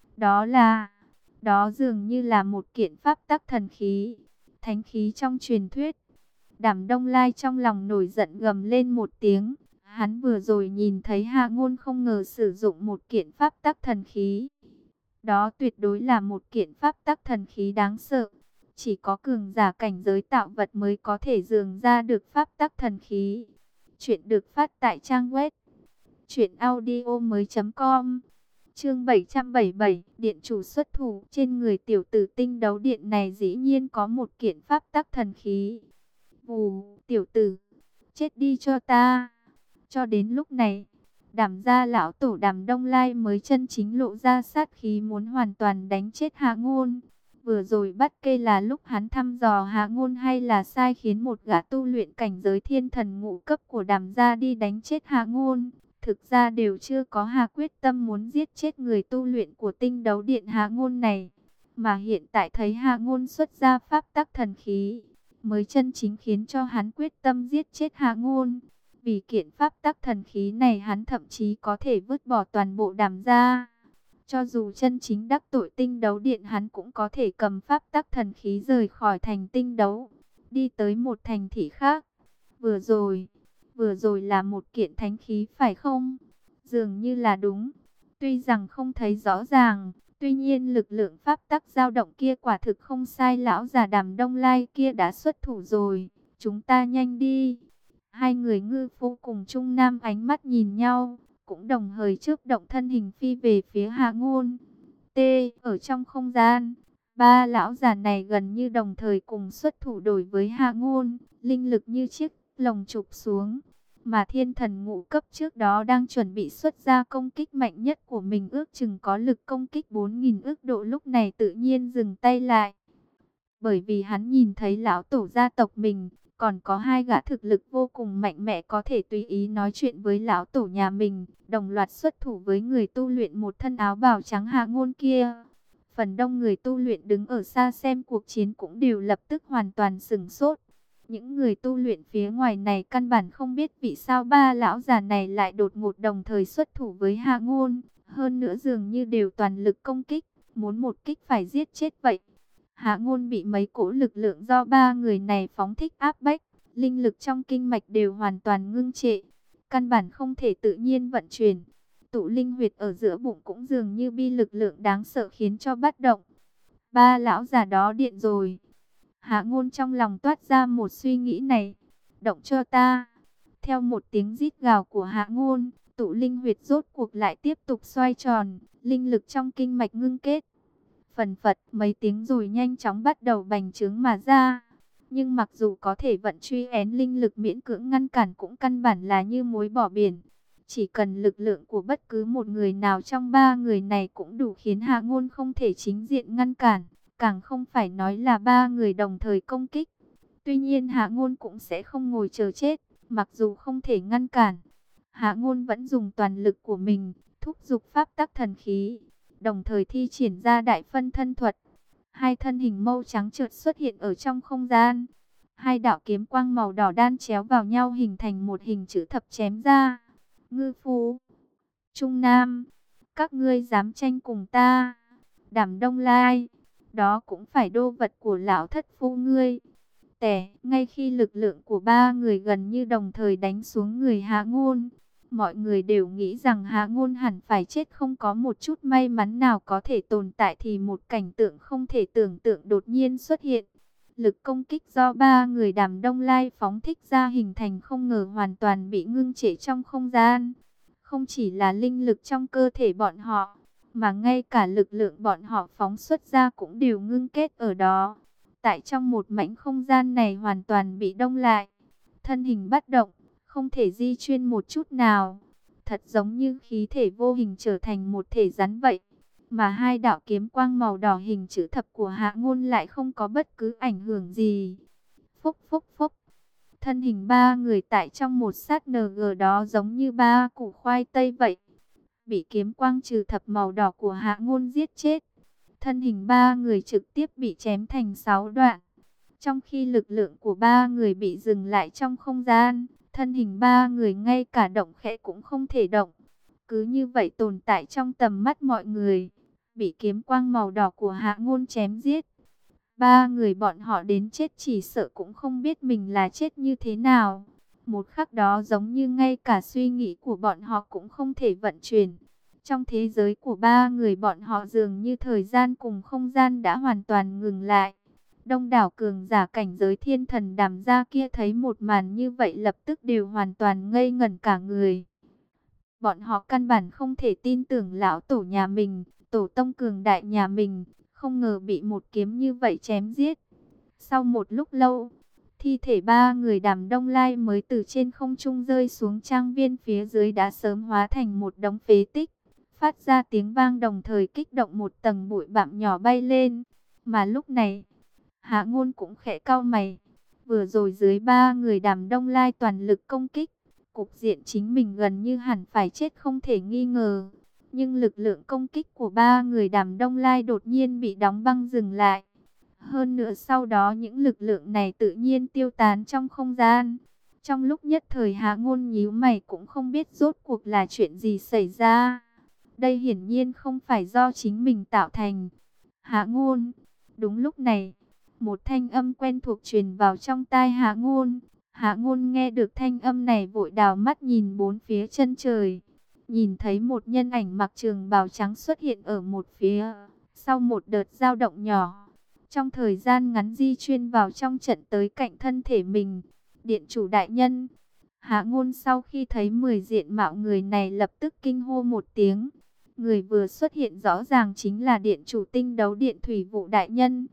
Đó dường như là một kiện pháp tắc thần khí, thánh khí trong truyền thuyết. Đàm Đông Lai trong lòng nổi giận gầm lên một tiếng. Hắn vừa rồi nhìn thấy Hạ Ngôn không ngờ sử dụng một kiện pháp tắc thần khí. Đó tuyệt đối là một kiện pháp tắc thần khí đáng sợ. Chỉ có cường giả cảnh giới tạo vật mới có thể dường ra được pháp tắc thần khí. Chuyện được phát tại trang web truyệnaudiomoi.com. Chương 777, điện chủ xuất thủ. Trên người tiểu tử tinh đấu điện này dĩ nhiên có một kiện pháp tắc thần khí. Vù, tiểu tử, chết đi cho ta. Cho đến lúc này, Đàm gia lão tổ Đàm Đông Lai mới chân chính lộ ra sát khí muốn hoàn toàn đánh chết Hạ Ngôn. Vừa rồi bắt kê là lúc hắn thăm dò Hạ Ngôn hay là sai khiến một gã tu luyện cảnh giới thiên thần ngũ cấp của Đàm gia đi đánh chết Hạ Ngôn. Thực ra đều chưa có hạ quyết tâm muốn giết chết người tu luyện của tinh đấu điện Hạ Ngôn này. Mà hiện tại thấy Hạ Ngôn xuất ra pháp tắc thần khí, mới chân chính khiến cho hắn quyết tâm giết chết Hạ Ngôn. Vì kiện pháp tắc thần khí này hắn thậm chí có thể vứt bỏ toàn bộ Đàm gia. Cho dù chân chính đắc tội tinh đấu điện hắn cũng có thể cầm pháp tắc thần khí rời khỏi thành tinh đấu, đi tới một thành thị khác. Vừa rồi là một kiện thánh khí phải không? Dường như là đúng. Tuy rằng không thấy rõ ràng, tuy nhiên lực lượng pháp tắc dao động kia quả thực không sai, lão già Đàm Đông Lai kia đã xuất thủ rồi. Chúng ta nhanh đi. Hai người ngư phu cùng Trung Nam ánh mắt nhìn nhau, cũng đồng thời chớp động thân hình phi về phía Hạ Ngôn. T. Ở trong không gian, ba lão già này gần như đồng thời cùng xuất thủ đối với Hạ Ngôn, linh lực như chiếc lồng chụp xuống. Mà thiên thần ngũ cấp trước đó đang chuẩn bị xuất ra công kích mạnh nhất của mình, ước chừng có lực công kích 4.000 ức độ, lúc này tự nhiên dừng tay lại. Bởi vì hắn nhìn thấy lão tổ gia tộc mình, còn có hai gã thực lực vô cùng mạnh mẽ có thể tùy ý nói chuyện với lão tổ nhà mình, đồng loạt xuất thủ với người tu luyện một thân áo bào trắng Hạ Ngôn kia. Phần đông người tu luyện đứng ở xa xem cuộc chiến cũng đều lập tức hoàn toàn sửng sốt. Những người tu luyện phía ngoài này căn bản không biết vì sao ba lão già này lại đột ngột đồng thời xuất thủ với Hạ Ngôn. Hơn nữa dường như đều toàn lực công kích, muốn một kích phải giết chết vậy. Hạ Ngôn bị mấy cỗ lực lượng do ba người này phóng thích áp bách, linh lực trong kinh mạch đều hoàn toàn ngưng trệ, căn bản không thể tự nhiên vận chuyển. Tụ linh huyệt ở giữa bụng cũng dường như bị lực lượng đáng sợ khiến cho bất động. Ba lão già đó điện rồi. Hạ Ngôn trong lòng toát ra một suy nghĩ này. Động cho ta. Theo một tiếng rít gào của Hạ Ngôn, tụ linh huyệt rốt cuộc lại tiếp tục xoay tròn, linh lực trong kinh mạch ngưng kết. Phần phật mấy tiếng rồi nhanh chóng bắt đầu bành trướng mà ra. Nhưng mặc dù có thể vận truy én linh lực miễn cưỡng ngăn cản cũng căn bản là như muối bỏ biển. Chỉ cần lực lượng của bất cứ một người nào trong ba người này cũng đủ khiến Hạ Ngôn không thể chính diện ngăn cản, càng không phải nói là ba người đồng thời công kích. Tuy nhiên Hạ Ngôn cũng sẽ không ngồi chờ chết, Mặc dù không thể ngăn cản, Hạ Ngôn vẫn dùng toàn lực của mình, thúc giục pháp tắc thần khí, đồng thời thi triển ra đại phân thân thuật. Hai thân hình màu trắng chợt xuất hiện ở trong không gian. Hai đạo kiếm quang màu đỏ đan chéo vào nhau hình thành một hình chữ thập chém ra. Ngư Phu, Trung Nam, các ngươi dám tranh cùng ta? Đàm Đông Lai, đó cũng phải đô vật của lão thất phu ngươi. Tẻ, ngay khi lực lượng của ba người gần như đồng thời đánh xuống người Hạ Ngôn, mọi người đều nghĩ rằng Hạ Ngôn hẳn phải chết, không có một chút may mắn nào có thể tồn tại, thì một cảnh tượng không thể tưởng tượng đột nhiên xuất hiện. Lực công kích do ba người Đàm Đông Lai phóng thích ra hình thành không ngờ hoàn toàn bị ngưng trệ trong không gian. Không chỉ là linh lực trong cơ thể bọn họ, mà ngay cả lực lượng bọn họ phóng xuất ra cũng đều ngưng kết ở đó. Tại trong một mảnh không gian này hoàn toàn bị đông lại, thân hình bất động, không thể di chuyển một chút nào. Thật giống như khí thể vô hình trở thành một thể rắn vậy. Mà hai đạo kiếm quang màu đỏ hình chữ thập của Hạ Ngôn lại không có bất cứ ảnh hưởng gì. Phúc phúc phúc. Thân hình ba người tại trong một sát NG đó giống như ba củ khoai tây vậy, bị kiếm quang trừ thập màu đỏ của Hạ Ngôn giết chết. Thân hình ba người trực tiếp bị chém thành 6 đoạn. Trong khi lực lượng của ba người bị dừng lại trong không gian, thân hình ba người ngay cả động khẽ cũng không thể động. Cứ như vậy tồn tại trong tầm mắt mọi người, bị kiếm quang màu đỏ của Hạ Ngôn chém giết. Ba người bọn họ đến chết chỉ sợ cũng không biết mình là chết như thế nào. Một khắc đó giống như ngay cả suy nghĩ của bọn họ cũng không thể vận chuyển. Trong thế giới của ba người bọn họ dường như thời gian cùng không gian đã hoàn toàn ngừng lại. Đông đảo cường giả cảnh giới thiên thần Đàm gia kia thấy một màn như vậy lập tức đều hoàn toàn ngây ngẩn cả người. Bọn họ căn bản không thể tin tưởng lão tổ nhà mình, tổ tông cường đại nhà mình, không ngờ bị một kiếm như vậy chém giết. Sau một lúc lâu, thi thể ba người Đàm Đông Lai mới từ trên không trung rơi xuống trang viên phía dưới đã sớm hóa thành một đống phế tích, phát ra tiếng vang đồng thời kích động một tầng bụi bặm nhỏ bay lên. Mà lúc này, Hạ Ngôn cũng khẽ cau mày. Vừa rồi dưới ba người Đàm Đông Lai toàn lực công kích, cục diện chính mình gần như hẳn phải chết không thể nghi ngờ. Nhưng lực lượng công kích của ba người Đàm Đông Lai đột nhiên bị đóng băng dừng lại. Hơn nữa sau đó những lực lượng này tự nhiên tiêu tán trong không gian. Trong lúc nhất thời Hạ Ngôn nhíu mày cũng không biết rốt cuộc là chuyện gì xảy ra. Đây hiển nhiên không phải do chính mình tạo thành. Hạ Ngôn, đúng lúc này, một thanh âm quen thuộc truyền vào trong tai Hạ Ngôn. Hạ Ngôn nghe được thanh âm này vội đảo mắt nhìn bốn phía chân trời. Nhìn thấy một nhân ảnh mặc trường bào trắng xuất hiện ở một phía, sau một đợt dao động nhỏ. Trong thời gian ngắn di chuyển vào trong trận tới cạnh thân thể mình. Điện chủ đại nhân. Hạ Ngôn sau khi thấy 10 diện mạo người này lập tức kinh hô một tiếng. Người vừa xuất hiện rõ ràng chính là điện chủ Tinh Đấu Điện Thủy Vụ đại nhân.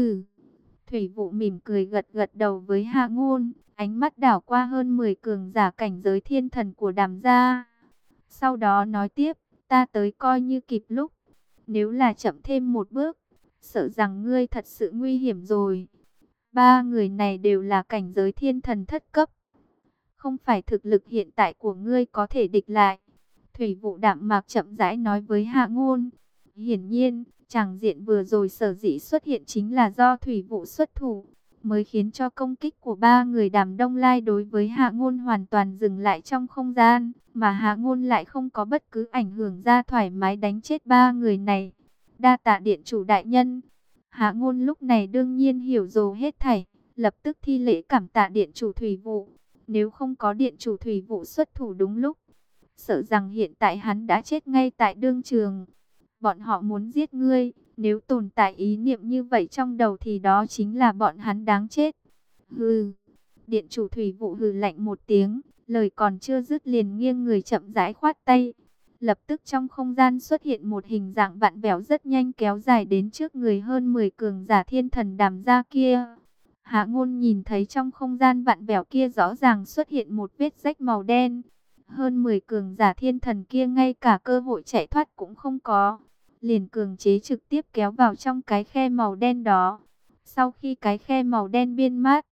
Thủy Vụ mỉm cười gật gật đầu với Hạ Ngôn, ánh mắt đảo qua hơn 10 cường giả cảnh giới thiên thần của Đàm gia. Sau đó nói tiếp, ta tới coi như kịp lúc. Nếu là chậm thêm một bước, sợ rằng ngươi thật sự nguy hiểm rồi. Ba người này đều là cảnh giới thiên thần thất cấp. Không phải thực lực hiện tại của ngươi có thể địch lại. Thủy Vụ đạm mạc chậm rãi nói với Hạ Ngôn. Hiển nhiên, tràng diện vừa rồi sở dĩ xuất hiện chính là do Thủy Vụ xuất thủ, mới khiến cho công kích của ba người Đàm Đông Lai đối với Hạ Ngôn hoàn toàn dừng lại trong không gian, mà Hạ Ngôn lại không có bất cứ ảnh hưởng, ra thoải mái đánh chết ba người này. Đa tạ điện chủ đại nhân. Hạ Ngôn lúc này đương nhiên hiểu rồi hết thảy, lập tức thi lễ cảm tạ điện chủ Thủy Vụ. Nếu không có điện chủ Thủy Vụ xuất thủ đúng lúc, sợ rằng hiện tại hắn đã chết ngay tại đương trường. Bọn họ muốn giết ngươi, nếu tồn tại ý niệm như vậy trong đầu thì đó chính là bọn hắn đáng chết. Hừ. Điện chủ Thủy Vụ hừ lạnh một tiếng, lời còn chưa dứt liền nghiêng người chậm rãi khoát tay. Lập tức trong không gian xuất hiện một hình dạng vặn vẹo rất nhanh kéo dài đến trước người hơn 10 cường giả thiên thần Đàm gia kia. Hạ Ngôn nhìn thấy trong không gian vặn vẹo kia rõ ràng xuất hiện một vết rách màu đen. Hơn 10 cường giả thiên thần kia ngay cả cơ hội chạy thoát cũng không có, liền cường chế trực tiếp kéo vào trong cái khe màu đen đó. Sau khi cái khe màu đen biến mất,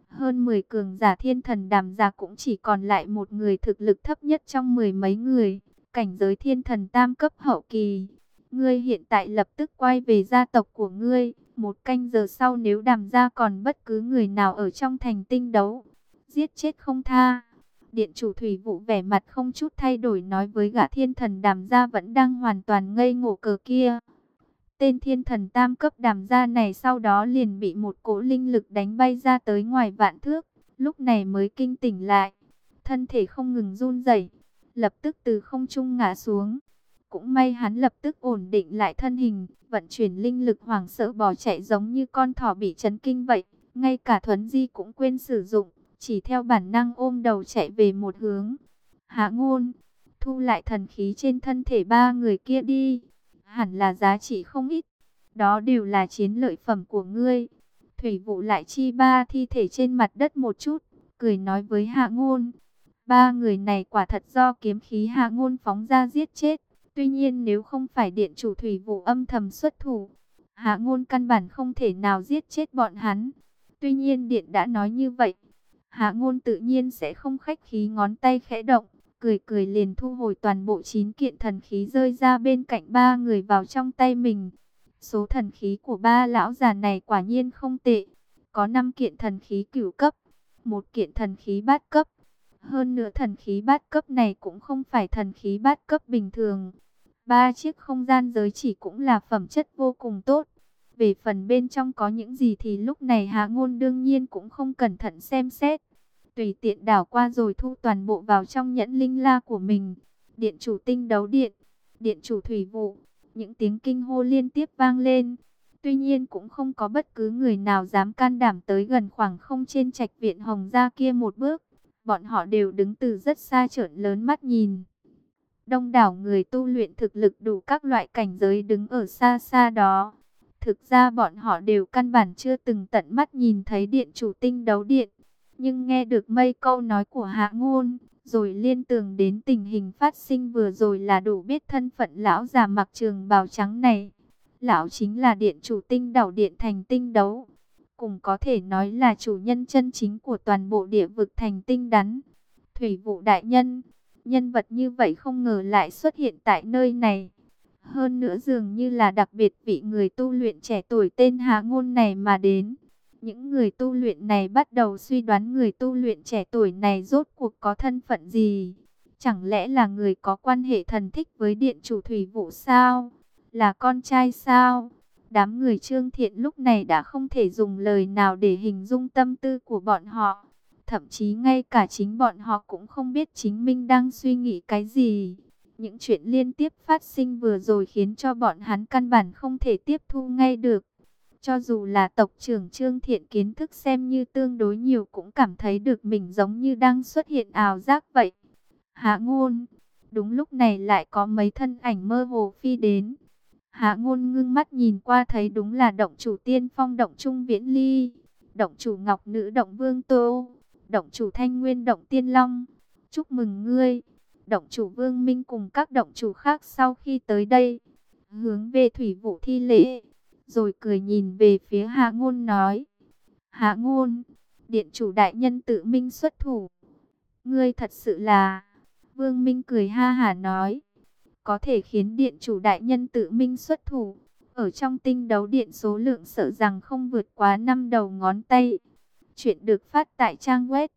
Hơn 10 cường giả thiên thần đàm gia cũng chỉ còn lại một người thực lực thấp nhất trong mười mấy người, cảnh giới thiên thần tam cấp hậu kỳ. Ngươi hiện tại lập tức quay về gia tộc của ngươi, 1 canh giờ sau nếu đàm gia còn bất cứ người nào ở trong thành tinh đấu, giết chết không tha. Điện chủ Thủy Vụ vẻ mặt không chút thay đổi nói với gã thiên thần đàm gia vẫn đang hoàn toàn ngây ngô cờ kia. Tên thiên thần tam cấp đàm gia này sau đó liền bị một cỗ linh lực đánh bay ra tới ngoài vạn thước, lúc này mới kinh tỉnh lại. Thân thể không ngừng run rẩy, lập tức từ không trung ngã xuống. Cũng may hắn lập tức ổn định lại thân hình, vận chuyển linh lực hoảng sợ bò chạy giống như con thỏ bị chấn kinh vậy. Ngay cả thuấn di cũng quên sử dụng, chỉ theo bản năng ôm đầu chạy về một hướng. Hạ Ngôn, thu lại thần khí trên thân thể 3 người kia đi. Hẳn là giá trị không ít. Đó đều là chiến lợi phẩm của ngươi. Thủy Vụ lại chi 3 thi thể trên mặt đất một chút, cười nói với Hạ Ngôn. 3 người này quả thật do kiếm khí Hạ Ngôn phóng ra giết chết. Tuy nhiên nếu không phải điện chủ Thủy Vụ âm thầm xuất thủ, Hạ Ngôn căn bản không thể nào giết chết bọn hắn. Tuy nhiên điện đã nói như vậy, Hạ Ngôn tự nhiên sẽ không khách khí, ngón tay khẽ động, cười cười liền thu hồi toàn bộ 9 kiện thần khí rơi ra bên cạnh 3 người vào trong tay mình. Số thần khí của 3 lão già này quả nhiên không tệ. Có 5 kiện thần khí cửu cấp, 1 kiện thần khí bát cấp. Hơn nữa thần khí bát cấp này cũng không phải thần khí bát cấp bình thường. 3 chiếc không gian giới chỉ cũng là phẩm chất vô cùng tốt. Về phần bên trong có những gì thì lúc này Hạ Ngôn đương nhiên cũng không cẩn thận xem xét. Tùy tiện đảo qua rồi thu toàn bộ vào trong nhẫn linh la của mình. Điện chủ tinh đấu điện, điện chủ Thủy Vụ, những tiếng kinh hô liên tiếp vang lên. Tuy nhiên cũng không có bất cứ người nào dám can đảm tới gần khoảng không trên trạch viện Hồng gia kia một bước. Bọn họ đều đứng từ rất xa trợn lớn mắt nhìn. Đông đảo người tu luyện thực lực đủ các loại cảnh giới đứng ở xa xa đó. Thực ra bọn họ đều căn bản chưa từng tận mắt nhìn thấy điện chủ tinh đấu điện. Nhưng nghe được mấy câu nói của Hạ Ngôn, rồi liên tưởng đến tình hình phát sinh vừa rồi là đủ biết thân phận lão già mặc trường bào trắng này. Lão chính là điện chủ tinh đảo điện thành tinh đấu. Cùng có thể nói là chủ nhân chân chính của toàn bộ địa vực thành tinh đắn. Thủy Vụ đại nhân, nhân vật như vậy không ngờ lại xuất hiện tại nơi này. Hơn nữa dường như là đặc biệt vị người tu luyện trẻ tuổi tên Hạ Ngôn này mà đến. Những người tu luyện này bắt đầu suy đoán người tu luyện trẻ tuổi này rốt cuộc có thân phận gì. Chẳng lẽ là người có quan hệ thần thích với điện chủ Thủy Vụ sao? Là con trai sao? Đám người Trương Thiện lúc này đã không thể dùng lời nào để hình dung tâm tư của bọn họ. Thậm chí ngay cả chính bọn họ cũng không biết chính mình đang suy nghĩ cái gì. Những chuyện liên tiếp phát sinh vừa rồi khiến cho bọn hắn căn bản không thể tiếp thu ngay được. Cho dù là tộc trưởng Trương Thiện kiến thức xem như tương đối nhiều cũng cảm thấy được mình giống như đang xuất hiện ảo giác vậy. Hạ Ngôn, đúng lúc này lại có mấy thân ảnh mơ hồ phi đến. Hạ Ngôn ngưng mắt nhìn qua thấy đúng là động chủ Tiên Phong động Trung Viễn Ly, động chủ Ngọc Nữ động Vương Tô, động chủ Thanh Nguyên động Tiên Long. Chúc mừng ngươi. Động chủ Vương Minh cùng các động chủ khác sau khi tới đây, hướng về Thủy Vụ thi lễ, rồi cười nhìn về phía Hạ Ngôn nói. Hạ Ngôn, điện chủ đại nhân tự minh xuất thủ. Ngươi thật sự là... Vương Minh cười ha hả nói. Có thể khiến điện chủ đại nhân tự minh xuất thủ. Ở trong tinh đấu điện số lượng sợ rằng không vượt quá 5 đầu ngón tay. Chuyện được phát tại trang web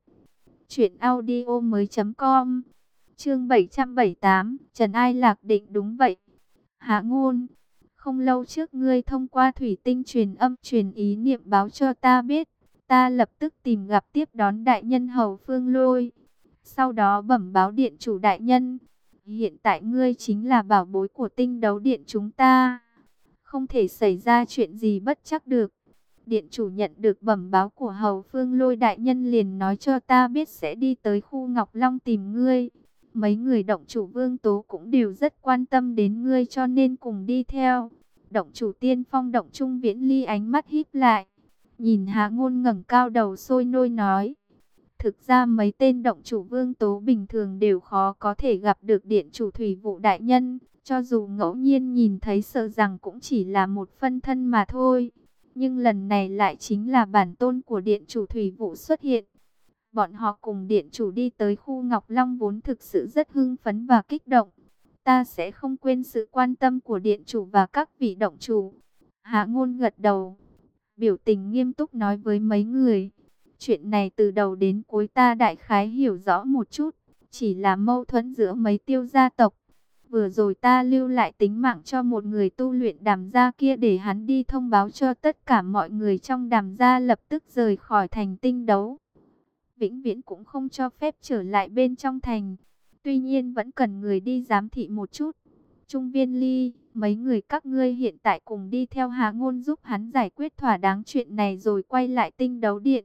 truyệnaudiomoi.com. Chương 778, Trần Ai Lạc định đúng vậy. Hạ Ngôn, không lâu trước ngươi thông qua thủy tinh truyền âm truyền ý niệm báo cho ta biết, ta lập tức tìm gặp tiếp đón đại nhân Hầu Phương Lôi. Sau đó bẩm báo điện chủ đại nhân, hiện tại ngươi chính là bảo bối của tinh đấu điện chúng ta. Không thể xảy ra chuyện gì bất trắc được. Điện chủ nhận được bẩm báo của Hầu Phương Lôi đại nhân liền nói cho ta biết sẽ đi tới khu Ngọc Long tìm ngươi. Mấy người động chủ Vương Tố cũng đều rất quan tâm đến ngươi cho nên cùng đi theo. Động chủ Tiên Phong động Trung Viễn Ly ánh mắt híp lại, nhìn Hạ Ngôn ngẩng cao đầu sôi nôi nói. Thực ra mấy tên động chủ Vương Tố bình thường đều khó có thể gặp được điện chủ Thủy Vụ đại nhân. Cho dù ngẫu nhiên nhìn thấy sợ rằng cũng chỉ là một phân thân mà thôi. Nhưng lần này lại chính là bản tôn của điện chủ Thủy Vũ xuất hiện. Bọn họ cùng điện chủ đi tới khu Ngọc Long vốn thực sự rất hưng phấn và kích động. Ta sẽ không quên sự quan tâm của điện chủ và các vị động chủ. Hạ Ngôn gật đầu, biểu tình nghiêm túc nói với mấy người. Chuyện này từ đầu đến cuối ta đại khái hiểu rõ một chút. Chỉ là mâu thuẫn giữa mấy Tiêu gia tộc. Vừa rồi ta lưu lại tính mạng cho một người tu luyện Đàm gia kia để hắn đi thông báo cho tất cả mọi người trong Đàm gia lập tức rời khỏi thành Tinh Đấu. Vĩnh viễn cũng không cho phép trở lại bên trong thành. Tuy nhiên vẫn cần người đi giám thị một chút. Trung Viên Ly, mấy người các ngươi hiện tại cùng đi theo Hạ Ngôn giúp hắn giải quyết thỏa đáng chuyện này rồi quay lại Tinh Đấu Điện.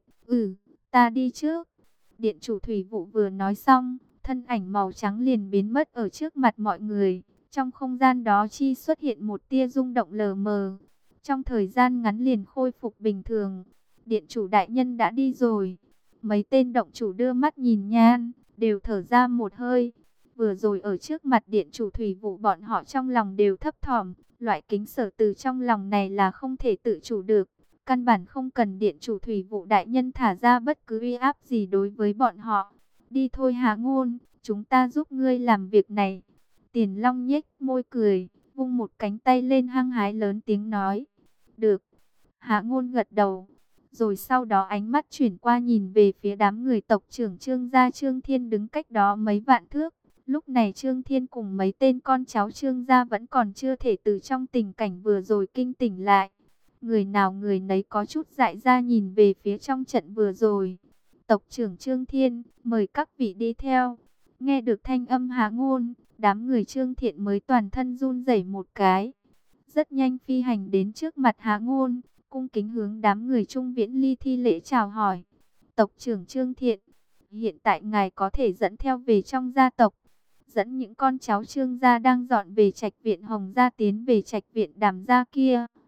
Ta đi trước. Điện chủ Thủy Vũ vừa nói xong, thân ảnh màu trắng liền biến mất ở trước mặt mọi người. Trong không gian đó chi xuất hiện một tia rung động lờ mờ. Trong thời gian ngắn liền khôi phục bình thường. Điện chủ đại nhân đã đi rồi. Mấy tên động chủ đưa mắt nhìn Nhan, đều thở ra một hơi. Vừa rồi ở trước mặt điện chủ Thủy Vũ bọn họ trong lòng đều thấp thỏm. Loại kính sở từ trong lòng này là không thể tự chủ được. Căn bản không cần điện chủ Thủy Vũ đại nhân thả ra bất cứ uy áp gì đối với bọn họ. Đi thôi Hạ Ngôn, chúng ta giúp ngươi làm việc này. Tiền Long nhếch môi cười, vung một cánh tay lên hăng hái lớn tiếng nói. Được. Hạ Ngôn gật đầu. Rồi sau đó ánh mắt chuyển qua nhìn về phía đám người tộc trưởng Trương gia Trương Thiên đứng cách đó mấy vạn thước. Lúc này Trương Thiên cùng mấy tên con cháu Trương gia vẫn còn chưa thể từ trong tình cảnh vừa rồi kinh tỉnh lại. Người nào người nấy có chút dại ra nhìn về phía trong trận vừa rồi. Tộc trưởng Trương Thiên, mời các vị đi theo. Nghe được thanh âm Hạ Ngôn, đám người Trương Thiện mới toàn thân run rẩy một cái. Rất nhanh phi hành đến trước mặt Hạ Ngôn, cung kính hướng đám người Trung Viễn Ly thi lễ chào hỏi. Tộc trưởng Trương Thiện, hiện tại ngài có thể dẫn theo về trong gia tộc. Dẫn những con cháu Trương gia đang dọn về trạch viện Hồng gia tiến về trạch viện Đàm gia kia.